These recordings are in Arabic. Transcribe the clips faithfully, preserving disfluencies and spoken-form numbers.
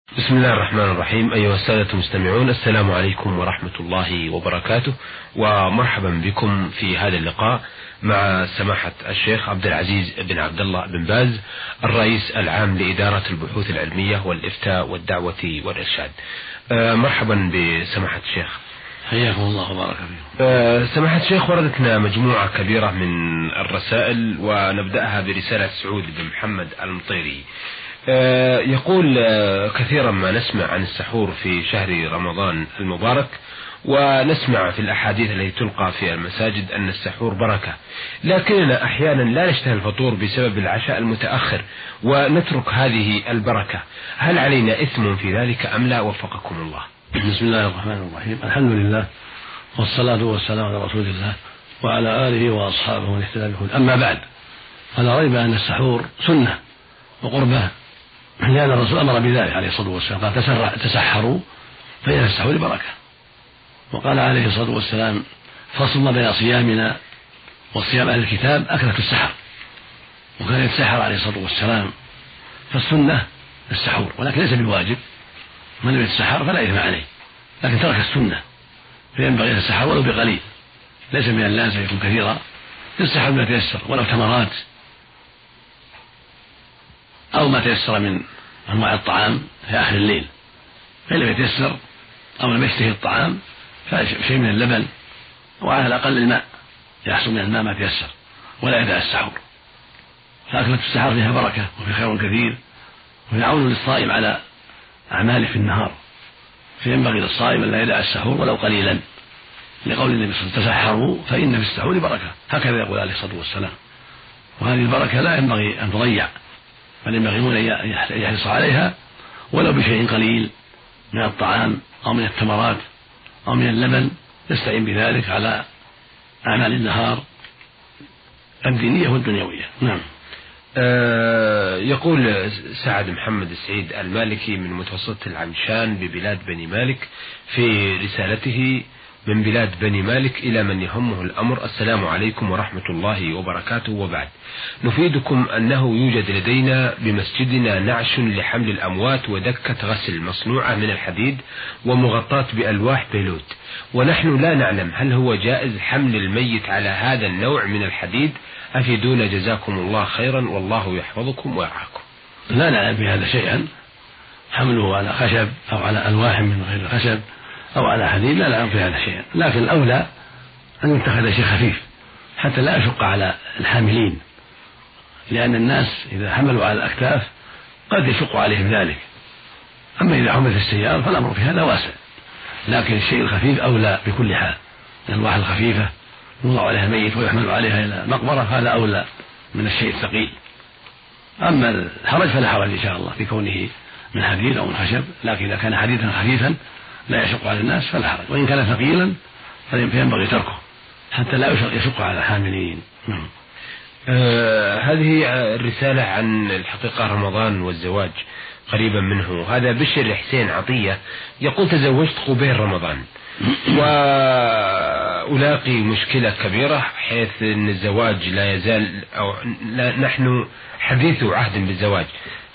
بسم الله الرحمن الرحيم. أيها السادة المستمعون، السلام عليكم ورحمة الله وبركاته، ومرحبا بكم في هذا اللقاء مع سماحة الشيخ عبد العزيز بن عبد الله بن باز، الرئيس العام لإدارة البحوث العلمية والإفتاء والدعوة والإرشاد. أه مرحبا بسماحة الشيخ. حياكم الله وبارك فيكم. أه سماحة الشيخ، وردتنا مجموعة كبيرة من الرسائل، ونبدأها برسالة سعود بن محمد المطيري. أه يقول أه كثيرا ما نسمع عن السحور في شهر رمضان المبارك، ونسمع في الأحاديث التي تلقى في المساجد أن السحور بركة، لكننا أحيانا لا نشتهي الفطور بسبب العشاء المتأخر ونترك هذه البركة. هل علينا إثم في ذلك أم لا؟ وفقكم الله. بسم الله الرحمن الرحيم. الحمد لله والصلاة والسلام على رسول الله وعلى آله وأصحابه من اهتدى بهداه. أما بعد، فلا ريب أن السحور سنة وقربة، لأن الرسول أمر بذلك عليه الصلاة والسلام، قال تسحروا فإن السحور بركة. وقال عليه الصلاة والسلام: فصل ما بين صيامنا وصيام أهل الكتاب أكلة السحر. وكان يتسحر عليه الصلاة والسلام، فالسنة السحور، ولكن ليس بالواجب. من لم يتسحر فلا إثم عليه، لكن ترك السنة، فينبغي أن يتسحر ولو بقليل، ليس من اللازم يكون كثيرا، يتسحر بما تيسر، ولو تمرات أو ما تيسر من أنواع الطعام في آخر الليل. فإن لم يتيسر أو لم يشتهي الطعام فشيء من اللبن، وعلى الأقل الماء، يحصل من الماء ما تيسر، ولا يدع السحور. فأكلة السحر فيها بركة وفي خير كثير، ويعون للصائم على أعماله في النهار، فينبغي للصائم أن لا يدع السحور ولو قليلا، لقول النبي صلى الله عليه وسلم: تسحروا فإن في السحور بركة. هكذا يقول عليه الصلاة والسلام. وهذه البركة لا ينبغي أن تضيع، بل ينبغي أن يحرص عليها ولو بشيء قليل من الطعام أو من التمرات أو من اللبن، يستعين بذلك على أعمال النهار الدينية والدنيوية. نعم. أه يقول سعد محمد السعيد المالكي من متوسط العمشان ببلاد بني مالك في رسالته: من بلاد بني مالك إلى من يهمه الأمر، السلام عليكم ورحمة الله وبركاته، وبعد، نفيدكم أنه يوجد لدينا بمسجدنا نعش لحمل الأموات ودكة غسل مصنوعة من الحديد ومغطاة بألواح بيلوت، ونحن لا نعلم هل هو جائز حمل الميت على هذا النوع من الحديد؟ أفيدونا جزاكم الله خيرا، والله يحفظكم ويرعاكم. لا نعلم بهذا شيئا، حمله على خشب أو على ألواح من غير الخشب أو على حديد، لا نعلم بهذا شيئا، لكن الأولى أن يتخذ شيء خفيف حتى لا يشق على الحاملين، لأن الناس إذا حملوا على الأكتاف قد يشق عليهم ذلك. أما إذا حمل في السيارة فالأمر في هذا واسع، لكن الشيء الخفيف أولى بكل حال. الألواح الخفيفة يوضع عليها الميت ويحمل عليها إلى مقبرة، هذا أولى من الشيء الثقيل. أما الحرج فلا حرج إن شاء الله في كونه من حديد أو من خشب، لكن إذا كان حديدا خفيفا لا يشق على الناس فلا حرج، وإن كان ثقيلا فينبغي تركه حتى لا يشق على الحاملين. آه هذه الرسالة عن الحقيقة رمضان والزواج قريبا منه. هذا بشر حسين عطية يقول: تزوجت قبيل رمضان وألاقي مشكلة كبيرة، حيث أن الزواج لا يزال، أو لا نحن حديث عهد بالزواج،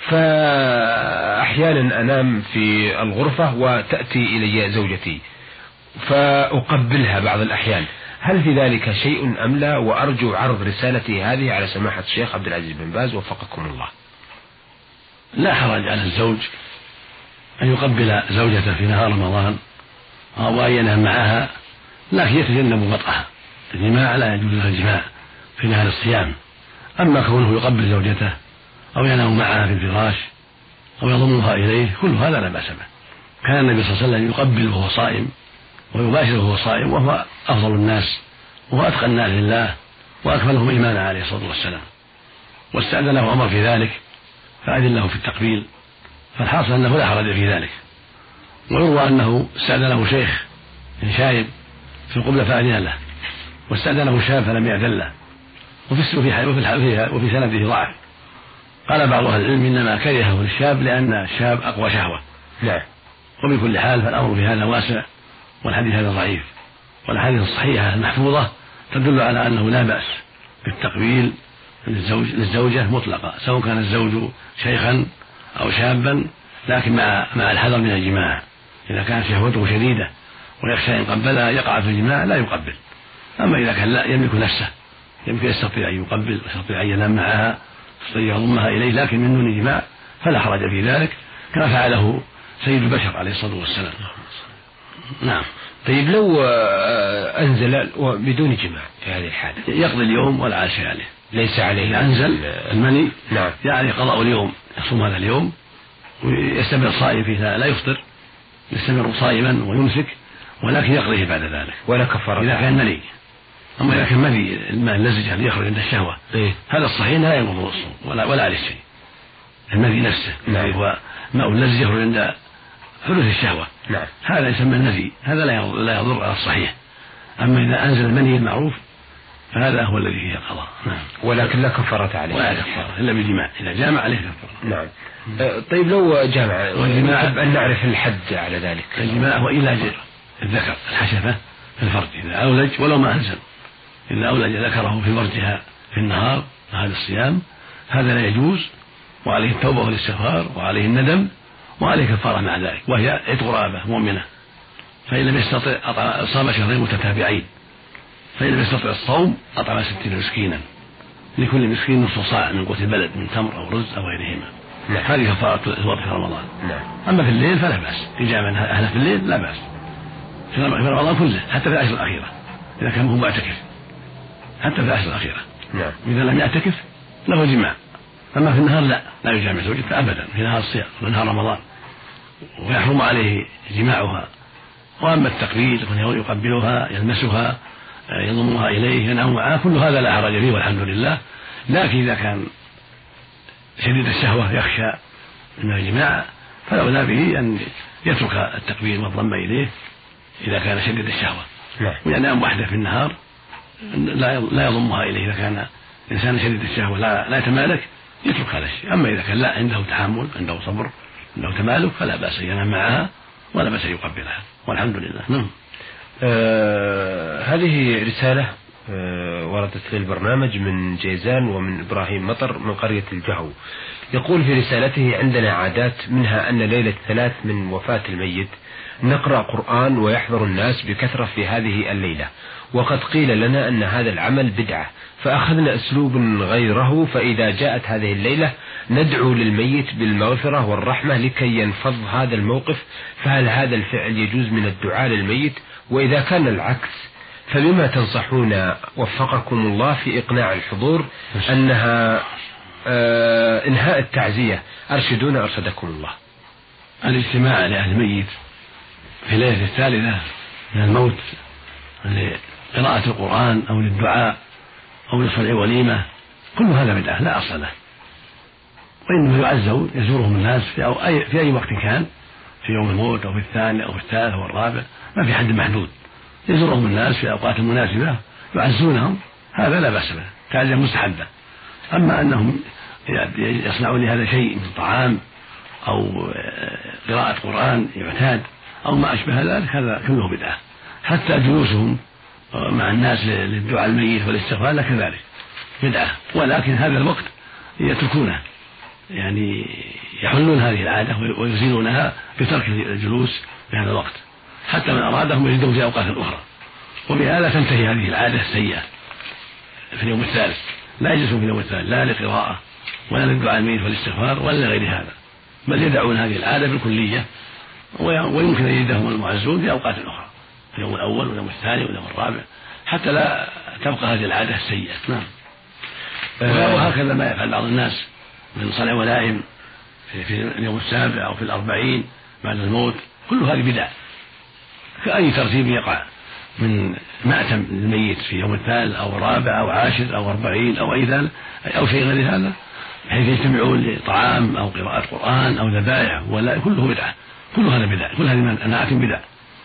فأحيانا أنام في الغرفة وتأتي إلي زوجتي فأقبلها بعض الأحيان، هل في ذلك شيء أم لا؟ وأرجو عرض رسالتي هذه على سماحة الشيخ عبد العزيز بن باز، وفقكم الله. لا حرج على الزوج أن يقبل زوجته في نهار رمضان أو أن ينام معها، لكن يتجنب وطئها. الجماع لا يجوز له الجماع في نهار الصيام. أما كونه يقبل زوجته أو ينام معها في الفراش أو يضمها إليه، كل هذا لا بأس به. كان النبي صلى الله عليه وسلم يقبل وهو صائم ويباشر وهو صائم، وهو أفضل الناس وهو أتقى الناس لله وأكملهم إيمانا عليه الصلاة والسلام، واستأذنه عمر في ذلك فأذن له في التقبيل، فالحاصل أنه لا حرج في ذلك. ويروى أنه استأذنه شيخ شايب في القبلة فأذن له، واستأذنه شاب فلم يأذن له، وفي وفي وفي سنده ضعف. قال بعض أهل العلم إنما كرهه للشاب لأن الشاب أقوى شهوة. لا. وبكل حال فالأمر في هذا واسع، والحديث هذا ضعيف، والحديث الصحيحة المحفوظة تدل على أنه لا بأس بالتقبيل للزوج للزوجة مطلقة، سواء كان الزوج شيخا أو شابا لكن مع مع الحذر من الجماع. إذا كانت شهوته شديدة ويخشى إن قبلها يقع في الجماع لا يقبل. أما إذا كان لا يملك نفسه، يمكن يستطيع أن يقبل ويستطيع أن ينام معها يستطيع أن يضمها إليه لكن من دون جماع فلا حرج في ذلك، كما فعله سيد البشر عليه الصلاة والسلام. نعم. طيب لو أنزل بدون جماع في هذه الحالة يقضي اليوم ولا على شيء عليه، ليس عليه. إذا أنزل المني نعم يعني قضاء اليوم، يصوم هذا اليوم ويستمر صائم فيه لا يفطر، يستمر صائما ويمسك، ولكن يقضيه بعد ذلك ولا كفارة إذا كان مني. أما إذا كان مني الماء اللزج الذي يخرج عند الشهوة إيه؟ هذا الصحيح لا ينقض الصوم ولا ولا عليه شيء. المني نفسه نعم. هو ماء اللزج يخرج عند حدوث الشهوة نعم. هذا يسمى النفي، هذا لا يضر على الصحيح. أما إذا أنزل المني المعروف فهذا هو الذي فيه القضاء. نعم. ولكن لا كفارة عليه ولا كفارة إلا بالجماع، إذا جامع عليه كفارة. نعم. طيب لو جامع والجماع أن نعرف الحد على ذلك. الجماع هو إيلاج الذكر الحشفة في الفرج إذا أولج ولو ما أنزل، إذا أولج ذكره في فرجها في النهار هذا الصيام هذا لا يجوز، وعليه التوبة والاستغفار وعليه الندم وعليه كفارة مع ذلك، وهي عتق رقبة مؤمنة. فإن لم يستطع صام شهرين متتابعين، فإن لم يستطع الصوم أطعم ستين مسكينا، لكل مسكين نصف صاع من قوت البلد من تمر أو رز أو غيرهما. نعم. هذه كفارة الوضع في رمضان. نعم. أما في الليل فلا بأس، إجابة أهله في الليل لا بأس في رمضان كله حتى في العشر الأخيرة إذا كان هو معتكف، حتى في العشر الأخيرة. نعم. إذا لم يعتكف له جماع. أما في النهار لا لا يجامع زوجته أبدا في نهار الصيام ونهار رمضان، ويحرم عليه جماعها. وأما التقبيل يقبلها يلمسها يضمها إليه ينام معها كل هذا لا حرج فيه والحمد لله. لكن إذا كان شديد الشهوة يخشى من الجماع فلولا به أن يترك التقبيل والضم إليه إذا كان شديد الشهوة. نعم. وينام وحده في النهار لا يضمها إليه. إذا كان إنسان شديد الشهوة لا, لا يتمالك يترك هذا الشيء. أما إذا كان لا عنده تحمل عنده صبر عنده تمالك فلا بأس ينام معها ولا بأس يقبلها والحمد لله. نعم. آه هذه رسالة آه وردت للبرنامج من جيزان ومن إبراهيم مطر من قرية الجهو. يقول في رسالته: عندنا عادات منها أن ليلة ثلاث من وفاة الميت نقرأ قرآن ويحضر الناس بكثرة في هذه الليلة، وقد قيل لنا أن هذا العمل بدعة، فأخذنا أسلوب غيره، فإذا جاءت هذه الليلة ندعو للميت بالمغفرة والرحمة لكي ينفض هذا الموقف، فهل هذا الفعل يجوز من الدعاء للميت؟ وإذا كان العكس فبما تنصحون وفقكم الله في إقناع الحضور أنها آه إنهاء التعزية؟ أرشدونا أرشدكم الله. الاجتماع لأهل الميت في ليلة الثالثة من الموت لقراءة القرآن أو للدعاء أو لصنع وليمة كل هذا بدعة لا أصل له، وإنما يعزوا يزورهم الناس في أي, في أي وقت كان، في يوم الموت أو في الثاني أو في الثالث أو الرابع، ما في حد محدود، يزورهم الناس في الأوقات المناسبة يعزونهم، هذا لا بأس به، تعزية مستحبة. أما أنهم يصنعون لهذا شيء من طعام أو قراءة قرآن يعتاد أو ما أشبه ذلك هذا كله بدعة. حتى جلوسهم مع الناس للدعاء الميت والاستغفار كذلك بدعة، ولكن هذا الوقت يتركونه، يعني يحلون هذه العادة ويزيلونها بترك الجلوس في هذا الوقت، حتى من أرادهم يجدون في أوقات أخرى، وبهذا تنتهي هذه العادة السيئة في اليوم الثالث. لا يجلسون في اليوم الثالث لا لقراءة ولا للدعاء الميت والاستغفار ولا لغير هذا، بل يدعون هذه العادة بالكلية، ويمكن أن يجدهم المعزون في أوقات أخرى، في اليوم الأول واليوم الثاني واليوم الرابع، حتى لا تبقى هذه العادة السيئة. نعم. وهكذا ما يفعل بعض الناس من صنع ولائم في اليوم السابع أو في الأربعين بعد الموت، كل هذه بدع، كأي ترتيب يقع من مأتم الميت في يوم الثالث أو الرابع أو عاشر أو أربعين أو أي ذلك أو شيء غير هذا، بحيث يجتمعون لطعام أو قراءة قرآن أو ذبائح، ولا كله بدعة، كل هذا بدعة، كل هذه أنواع بدعة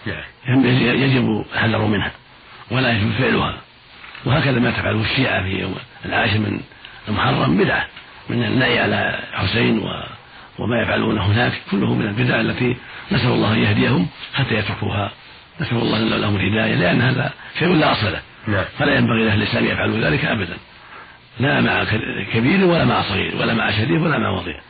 يجب الحذر منها ولا يجب فعلها. وهكذا ما تفعله الشيعة في يوم العاشر من المحرم بدعة، من النهي على حسين وما يفعلون هناك، كله من البدع التي نسأل الله أن يهديهم حتى يتركوها، نسأل الله لهم الهداية، لأن هذا شيء لا أصل له. نعم. فلا ينبغي لأهل الإسلام يفعلوا ذلك أبدا، لا مع كبير ولا مع صغير ولا مع شريف ولا مع وضيع،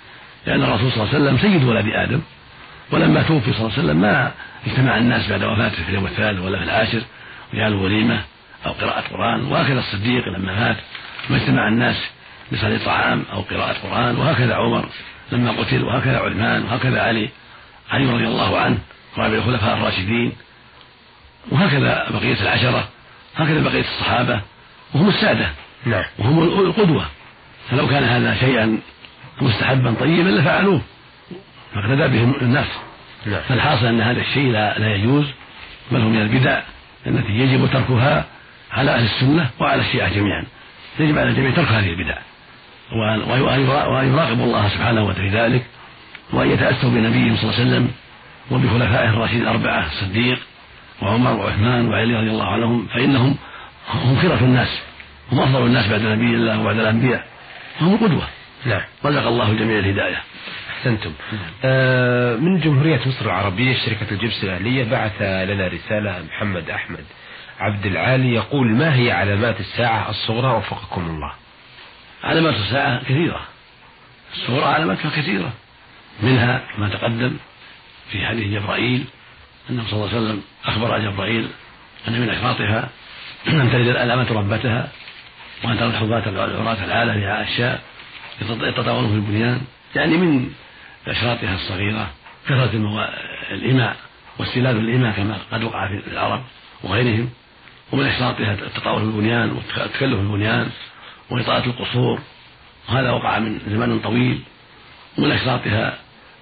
لأن الرسول صلى الله عليه وسلم سيد ولد آدم، ولما توفي صلى الله عليه وسلم ما اجتمع الناس بعد وفاته في اليوم الثالث ولا في العاشر وجعلوا وليمة أو قراءة قرآن. وهكذا الصديق لما مات ما اجتمع الناس بصلاة طعام أو قراءة قرآن. وهكذا عمر لما قتل، وهكذا عثمان، وهكذا علي علي رضي الله عنه رابع الخلفاء الراشدين، وهكذا بقية العشرة، هكذا بقية الصحابة، وهم السادة نعم. وهم القدوة. فلو كان هذا شيئا مستحبا طيبا لفعلوه فاقتدى بهم الناس. نعم. فالحاصل أن هذا الشيء لا, لا يجوز، بل هو من البدع التي يجب تركها على أهل السنة وعلى الشيعة جميعا. يجب على الجميع ترك هذه البدع وأن يراقبوا الله سبحانه وتعالى في ذلك، وأن يتأسوا بنبيهم صلى الله عليه وسلم وبخلفائه الراشدين الأربعة الصديق وعمر وعثمان وعلي رضي الله عنهم، فإنهم هم خيرة الناس، هم أفضل الناس بعد نبي الله وبعد الأنبياء، هم قدوة. نعم. رزق الله الجميع الهداية. أحسنتم. آه من جمهورية مصر العربية شركة الجبس الأهلية بعث لنا رسالة محمد أحمد عبد العالي يقول: ما هي علامات الساعة الصغرى وفقكم الله؟ علامات الساعة كثيرة، الصغرى علاماتها كثيرة، منها ما تقدم في حديث جبرائيل أنه صلى الله عليه وسلم أخبر جبرائيل أن من أشراطها أن تلد الألامة ربتها، وأن ترى الحظاة العراة العالة رعاء الشاء يتطاولون في البنيان. يعني من أشراطها الصغيرة كثرة الإماء واستلاد الإماء كما قد وقع في العرب وغيرهم، ومن أشراطها التطاول في البنيان والتكلف في البنيان وإطالة القصور، وهذا وقع من زمان طويل. ومن أشراطها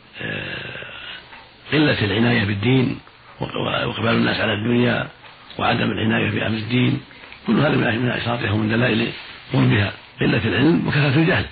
قلة العناية بالدين وإقبال الناس على الدنيا وعدم العناية بأمر الدين، كل هذا من أشراطها ومن دلائل هم بها قلة العلم وكثرة الجهل،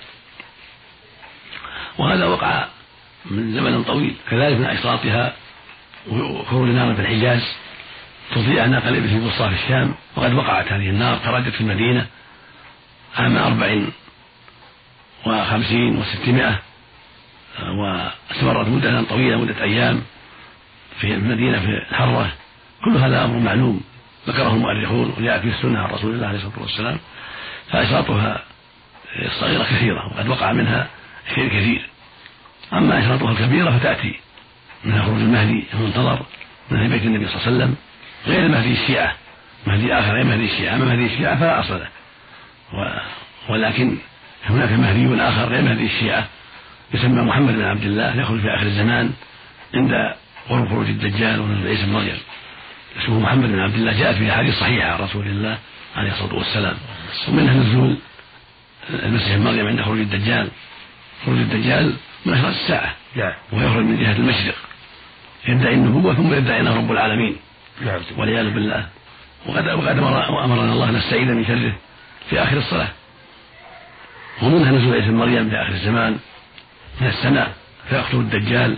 وهذا وقع من زمن طويل. كذلك من أشراطها خروج نار في الحجاز تضيء ناقة الإبل في بسطاء في الشام، وقد وقعت هذه النار خرجت في المدينة عام أربع وخمسين وستمائة، واستمرت مدة طويلة مدة أيام في المدينة في الحرة. كل هذا أمر معلوم ذكره المؤرخون وجاء في السنة عن رسول الله عليه الصلاة والسلام. فأشراطها الصغيرة كثيرة وقد وقع منها شيء كثير. أما أشراطها الكبيرة فتأتي من خروج المهدي المنتظر من بيت النبي صلى الله عليه وسلم، غير مهدي الشيعة، مهدي آخر غير مهدي الشيعة. أما مهدي الشيعة فلا أصل له، ولكن هناك مهدي آخر غير مهدي الشيعة يسمى محمد بن عبد الله، يخرج في آخر الزمان عند قرب خروج الدجال ونزول عيسى بن مريم. اسمه محمد بن عبد الله، جاءت في أحاديث صحيحة عن رسول الله عليه الصلاة والسلام. ومنها نزول المسيح ابن مريم عند خروج الدجال. خروج الدجال من أشراط الساعة، ويخرج من جهة المشرق يدعي النبوة ثم يدعي أنه رب العالمين والعياذ بالله. وقد أمرنا الله نستعيذ من شره في آخر الصلاة. ومنها نزول عيسى بن مريم في آخر الزمان من السماء فيقتل الدجال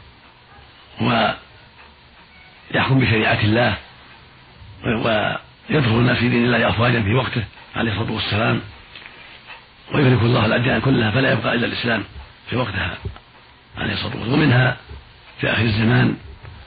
ويحكم بشريعة الله ويدخل الناس في دين الله أفواجا في وقته عليه الصلاة والسلام، ويهلك الله الأديان كلها فلا يبقى إلا الإسلام في وقتها عليه الصلاة والسلام. ومنها في آخر الزمان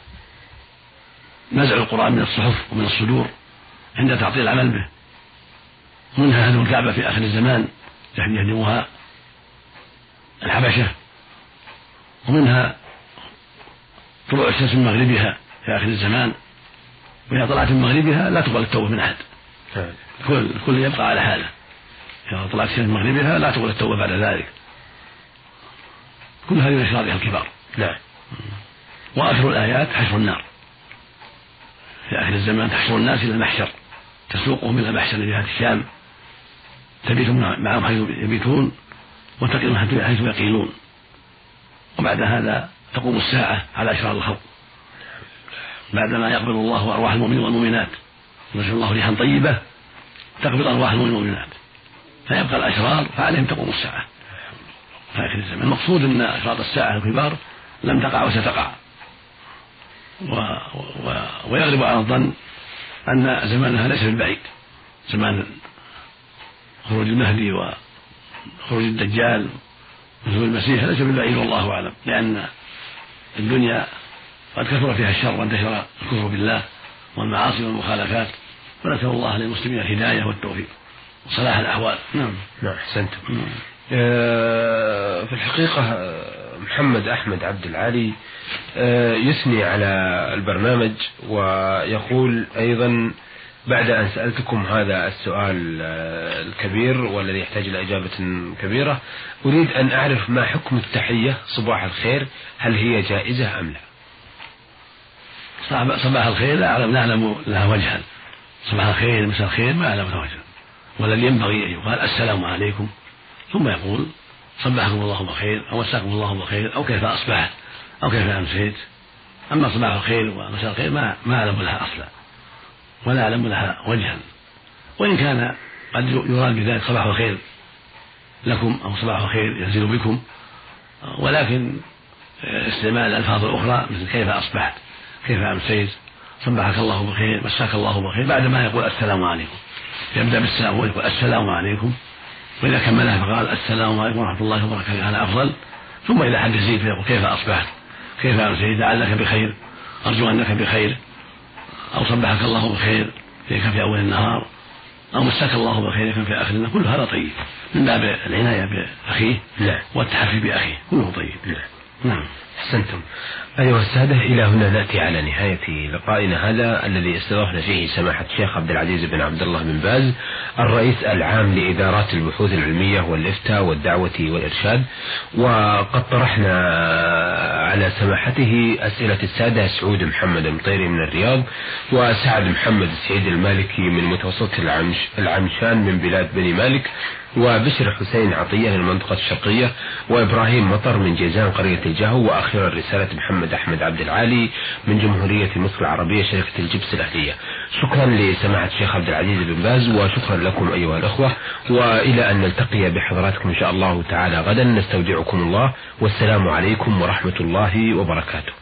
نزع القرآن من الصحف ومن الصدور عند تعطيل العمل به. ومنها هدم الكعبة في آخر الزمان يهدمها الحبشة. ومنها طلوع الشمس من مغربها في آخر الزمان، وإذا طلعت من مغربها لا تقبل التوبة من أحد، كل كل يبقى على حاله. إذا طلعت الشمس من مغربها لا تقبل التوبة بعد ذلك. كل هذه من أشراطها الكبار. نعم. وآخر الآيات حشر النار في آخر الزمان، تحشر الناس إلى المحشر تسوقهم إلى محشر جهة الشام، تبيت معهم حيث يبيتون وتقيم حيث يقيلون. وبعد هذا تقوم الساعة على أشرار الخلق بعدما يقبل الله أرواح المؤمنين والمؤمنات، ينزل الله ريحا طيبة تقبل أرواح المؤمنين والمؤمنات، فيبقى الأشرار فعليهم تقوم الساعة في آخر الزمان. المقصود أن أشراط الساعة الكبار لم تقع وستقع، و... و... ويغلب على الظن أن زمانها ليس بالبعيد، زمان خروج المهدي وخروج الدجال ونزول المسيح ليس بالبعيد والله أعلم، لأن الدنيا قد كثر فيها الشر وانتشر الكفر بالله والمعاصي والمخالفات، فنسأل الله للمسلمين الهداية والتوفيق وصلاح الأحوال. نعم. نعم أحسنتم. آه في الحقيقة محمد أحمد عبد العالي يثني على البرنامج ويقول أيضا: بعد أن سألتكم هذا السؤال الكبير والذي يحتاج إلى إجابة كبيرة، أريد أن أعرف ما حكم التحية صباح الخير، هل هي جائزة أم لا؟ صباح الخير لا أعلم نعلم لها وجها. صباح الخير مساء الخير ما أعلم لها وجها، والذي ينبغي أن يقال السلام عليكم، ثم يقول صبحكم الله بخير أو مساكم الله بخير أو كيف أصبحت أو كيف أمسيت. أما صباح الخير ومساء الخير ما ما أعلم لها أصلا ولا أعلم لها وجها، وإن كان قد يراد بذلك صباح الخير لكم أو صباح الخير ينزل بكم، ولكن استعمال الألفاظ الأخرى مثل كيف أصبحت كيف أمسيت صبحك الله بخير مساك الله بخير بعد ما يقول السلام عليكم، يبدأ بالسلام ويقول السلام عليكم، وإذا كملها فقال السلام عليكم ورحمة الله وبركاته هذا أفضل. ثم إذا حد يزيد فيقول كيف أصبحت كيف أمسيت لعلك بخير أرجو أنك بخير، أو صبحك الله بخير كان في أول النهار، أو مساك الله بخير كان في آخر النهار. كل هذا طيب من باب العناية بأخيه لا. والتحفي بأخيه كله طيب. لا. نعم. أحسنتم. أيها السادة، إلى هنا نأتي على نهاية لقائنا هذا الذي استضفنا فيه سماحة الشيخ عبد العزيز بن عبد الله بن باز الرئيس العام لإدارات البحوث العلمية والإفتاء والدعوة والإرشاد، وقد طرحنا على سماحته أسئلة السادة سعود محمد مطيري من الرياض، وسعد محمد السعيد المالكي من متوسط العمش العمشان من بلاد بني مالك، وبشر حسين عطية من المنطقة الشرقية، وإبراهيم مطر من جيزان قرية الجهو، وأخيرا رسالة محمد أحمد عبد العالي من جمهورية مصر العربية شركة الجبس الأهلية. شكرا لسماحة الشيخ عبد العزيز بن باز، وشكرا لكم أيها الأخوة، وإلى أن نلتقي بحضراتكم إن شاء الله تعالى غدا، نستودعكم الله، والسلام عليكم ورحمة الله وبركاته.